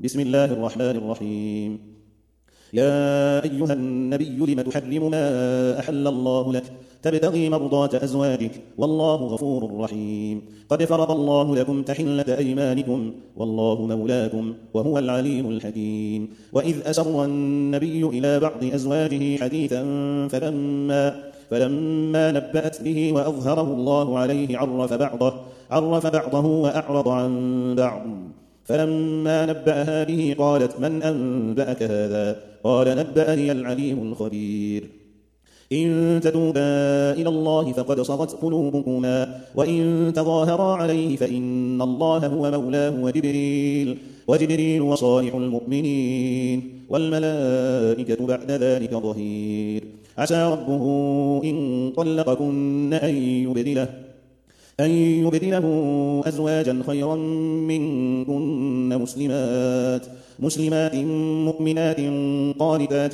بسم الله الرحمن الرحيم. يا أيها النبي لم تحرم ما أحل الله لك تبتغي مرضات أزواجك والله غفور رحيم. قد فرض الله لكم تحلة أيمانكم والله مولاكم وهو العليم الحكيم. وإذ أسر النبي إلى بعض أزواجه حديثا فلما نبأت به وأظهره الله عليه عرف بعضه وأعرض عن بعض. فلما نبأها به قالت من أنبأك هذا؟ قال نبأني العليم الخبير. إن تتوبا إلى الله فقد صغت قلوبكما وإن تظاهرا عليه فإن الله هو مولاه وجبريل وصالح المؤمنين والملائكة بعد ذلك ظهير. عسى ربه إن طلقكن أن يبدله أزواجا خيرا منكن مسلمات مؤمنات قانتات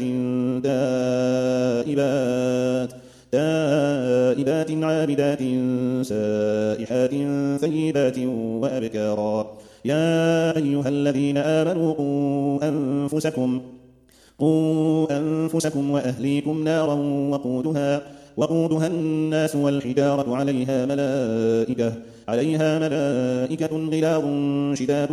تائبات عابدات سائحات ثيبات وأبكارا. يا أيها الذين آمنوا قوا أنفسكم وأهليكم نارا وقودها الناس والحجارة عليها ملائكة غلاظ شداد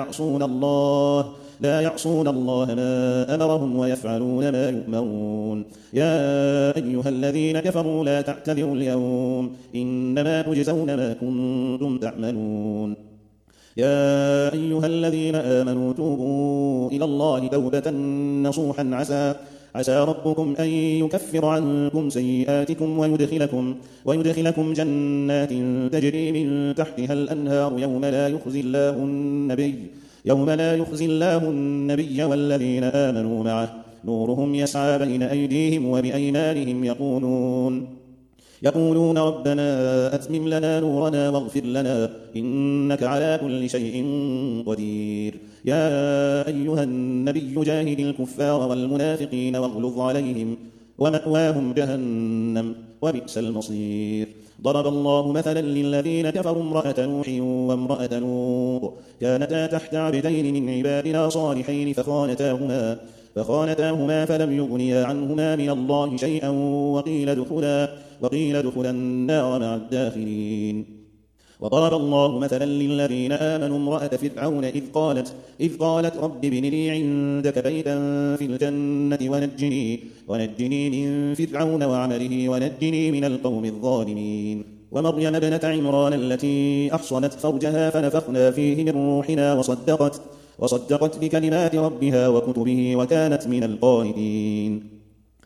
لا يعصون الله ما أمرهم ويفعلون ما يؤمرون. يا أيها الذين كفروا لا تعتذروا اليوم إنما تجزون ما كنتم تعملون. يا أيها الذين آمنوا توبوا إلى الله توبة نصوحا عسى ربكم أن يكفر عنكم سيئاتكم ويدخلكم جنات تجري من تحتها الأنهار يوم لا يخزي الله النبي والذين آمنوا معه نورهم يسعى بين أيديهم وبأيمانهم يقولون ربنا أتمم لنا نورنا واغفر لنا إنك على كل شيء قدير. يا أيها النبي جاهد الكفار والمنافقين واغلظ عليهم ومأواهم جهنم وبئس المصير. ضرب الله مثلا للذين كفروا امرأة نوح وامرأة لوط كانتا تحت عبدين من عبادنا صالحين فخانتاهما فلم يغنيا عنهما من الله شيئا وقيل ادخلا النار مع الداخلين. وضرب الله مثلا للذين آمنوا امرأة فرعون إذ قالت رب ابن لي عندك بيتا في الجنة ونجني من فرعون وعمله ونجني من القوم الظالمين. ومريم ابنة عمران التي أحصنت فرجها فنفخنا فيه من روحنا وصدقت بكلمات ربها وكتبه وكانت من القانتين.